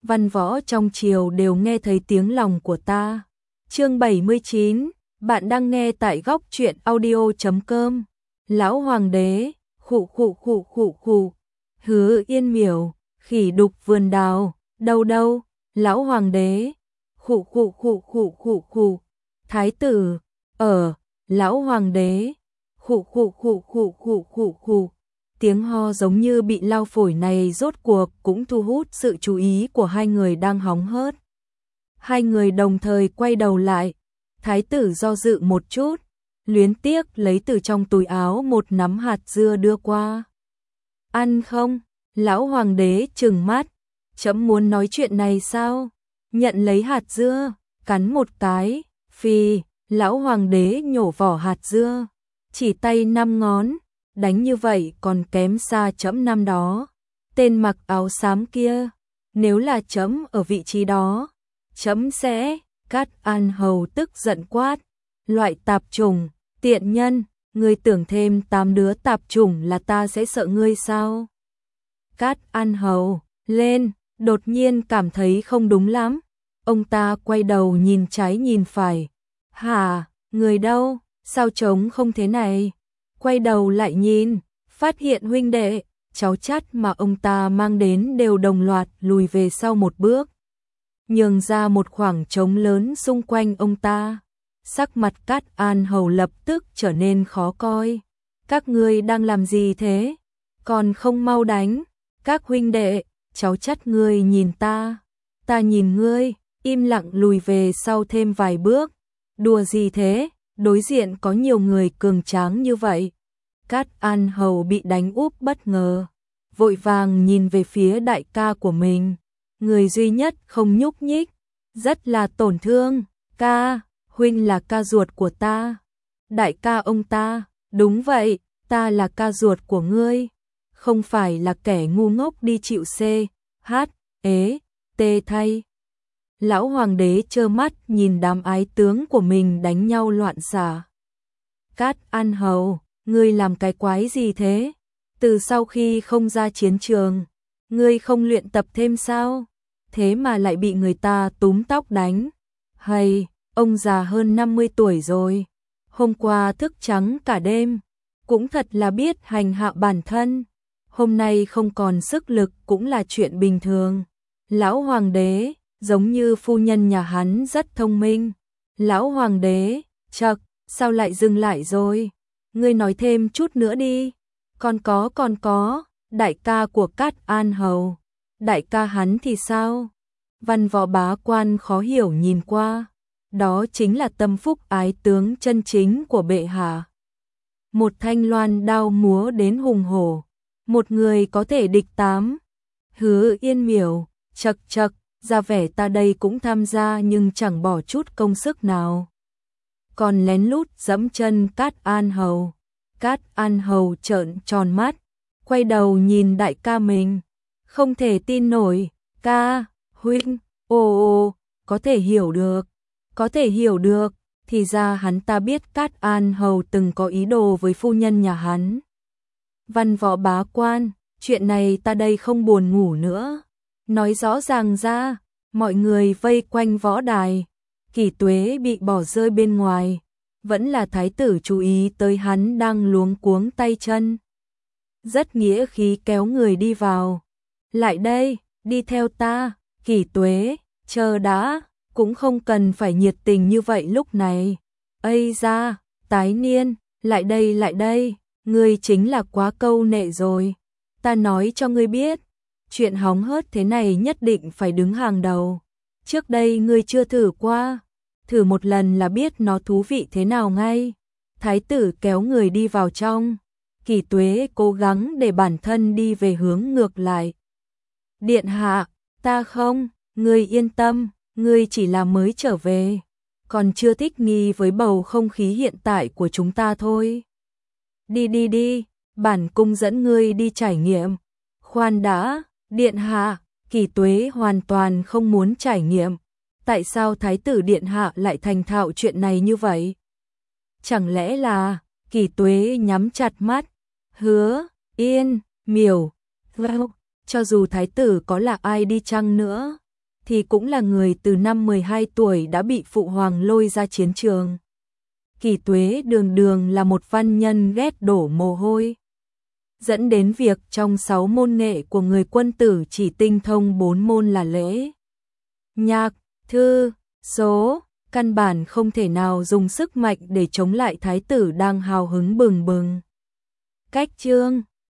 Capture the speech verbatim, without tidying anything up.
văn võ trong triều đều nghe thấy tiếng lòng của ta. Chương bảy mươi chín, bạn đang nghe tại góc truyện audio chấm com. Lão hoàng đế, khụ khụ khụ khụ khụ. Hứa Yên miểu, khỉ đục vườn đào, đâu đâu, lão hoàng đế, khụ khụ khụ khụ khụ khụ. Thái tử, ở, lão hoàng đế, khụ khụ khụ khụ khụ khụ khụ. Tiếng ho giống như bị lao phổi này rốt cuộc cũng thu hút sự chú ý của hai người đang hóng hớt. Hai người đồng thời quay đầu lại, thái tử do dự một chút, luyến tiếc lấy từ trong túi áo một nắm hạt dưa đưa qua. Ăn không? Lão hoàng đế trừng mắt, chấm muốn nói chuyện này sao? Nhận lấy hạt dưa, cắn một cái, phì, lão hoàng đế nhổ vỏ hạt dưa, chỉ tay năm ngón, đánh như vậy còn kém xa chấm năm đó. Tên mặc áo xám kia, nếu là chấm ở vị trí đó, chấm sẽ, Cát An Hầu tức giận quát, loại tạp chủng, tiện nhân, ngươi tưởng thêm tám đứa tạp chủng là ta sẽ sợ ngươi sao? Cát An Hầu, lên, đột nhiên cảm thấy không đúng lắm, ông ta quay đầu nhìn trái nhìn phải, hả, người đâu, sao trống không thế này? Quay đầu lại nhìn, phát hiện huynh đệ, cháu chắt mà ông ta mang đến đều đồng loạt lùi về sau một bước, nhường ra một khoảng trống lớn xung quanh ông ta. Sắc mặt Cát An Hầu lập tức trở nên khó coi. Các ngươi đang làm gì thế? Còn không mau đánh. Các huynh đệ, cháu chắt ngươi nhìn ta, ta nhìn ngươi, im lặng lùi về sau thêm vài bước. Đùa gì thế? Đối diện có nhiều người cường tráng như vậy. Cát An Hầu bị đánh úp bất ngờ, vội vàng nhìn về phía đại ca của mình, người duy nhất không nhúc nhích, rất là tổn thương. Ca, huynh là ca ruột của ta. Đại ca ông ta, đúng vậy, ta là ca ruột của ngươi, không phải là kẻ ngu ngốc đi chịu c, h, ế, tê thay. Lão hoàng đế trơ mắt nhìn đám ái tướng của mình đánh nhau loạn xạ. Cát An Hầu, ngươi làm cái quái gì thế? Từ sau khi không ra chiến trường, ngươi không luyện tập thêm sao? Thế mà lại bị người ta túm tóc đánh. Hay, ông già hơn năm mươi tuổi rồi, hôm qua thức trắng cả đêm, cũng thật là biết hành hạ bản thân. Hôm nay không còn sức lực cũng là chuyện bình thường. Lão hoàng đế, giống như phu nhân nhà hắn rất thông minh. Lão hoàng đế, chậc, sao lại dừng lại rồi? Ngươi nói thêm chút nữa đi. Còn có còn có, đại ca của Cát An Hầu. Đại ca hắn thì sao? Văn võ bá quan khó hiểu nhìn qua. Đó chính là tâm phúc ái tướng chân chính của bệ hạ. Một thanh loan đao múa đến hùng hổ, một người có thể địch tám. Hứa Yên miểu, chậc chậc, ra vẻ ta đây cũng tham gia nhưng chẳng bỏ chút công sức nào. Còn lén lút dẫm chân Cát An Hầu. Cát An Hầu trợn tròn mắt, quay đầu nhìn đại ca mình, không thể tin nổi. Ca, huynh, ồ ồ, có thể hiểu được, có thể hiểu được, thì ra hắn ta biết Cát An Hầu từng có ý đồ với phu nhân nhà hắn. Văn võ bá quan, chuyện này ta đây không buồn ngủ nữa. Nói rõ ràng ra, mọi người vây quanh võ đài, Kỷ Tuế bị bỏ rơi bên ngoài, vẫn là thái tử chú ý tới hắn đang luống cuống tay chân. Rất nghĩa khí kéo người đi vào. Lại đây, đi theo ta, Kỷ Tuế, chờ đã, cũng không cần phải nhiệt tình như vậy lúc này. Ây da, tái niên, lại đây lại đây, ngươi chính là quá câu nệ rồi. Ta nói cho ngươi biết, chuyện hóng hớt thế này nhất định phải đứng hàng đầu. Trước đây ngươi chưa thử qua, thử một lần là biết nó thú vị thế nào ngay. Thái tử kéo người đi vào trong, Kỷ Tuế cố gắng để bản thân đi về hướng ngược lại. Điện hạ, ta không, ngươi yên tâm, ngươi chỉ là mới trở về, còn chưa thích nghi với bầu không khí hiện tại của chúng ta thôi. Đi đi đi, bản cung dẫn ngươi đi trải nghiệm. Khoan đã, điện hạ, Kỷ Tuế hoàn toàn không muốn trải nghiệm. Tại sao thái tử điện hạ lại thành thạo chuyện này như vậy? Chẳng lẽ là, Kỷ Tuế nhắm chặt mắt, Hứa Yên miểu, cho dù thái tử có là ai đi chăng nữa, thì cũng là người từ năm mười hai tuổi đã bị phụ hoàng lôi ra chiến trường. Kỷ Tuế đường đường là một văn nhân ghét đổ mồ hôi, dẫn đến việc trong sáu môn nghệ của người quân tử chỉ tinh thông bốn môn là lễ, nhạc, thư, số, căn bản không thể nào dùng sức mạnh để chống lại thái tử đang hào hứng bừng bừng. Cách chương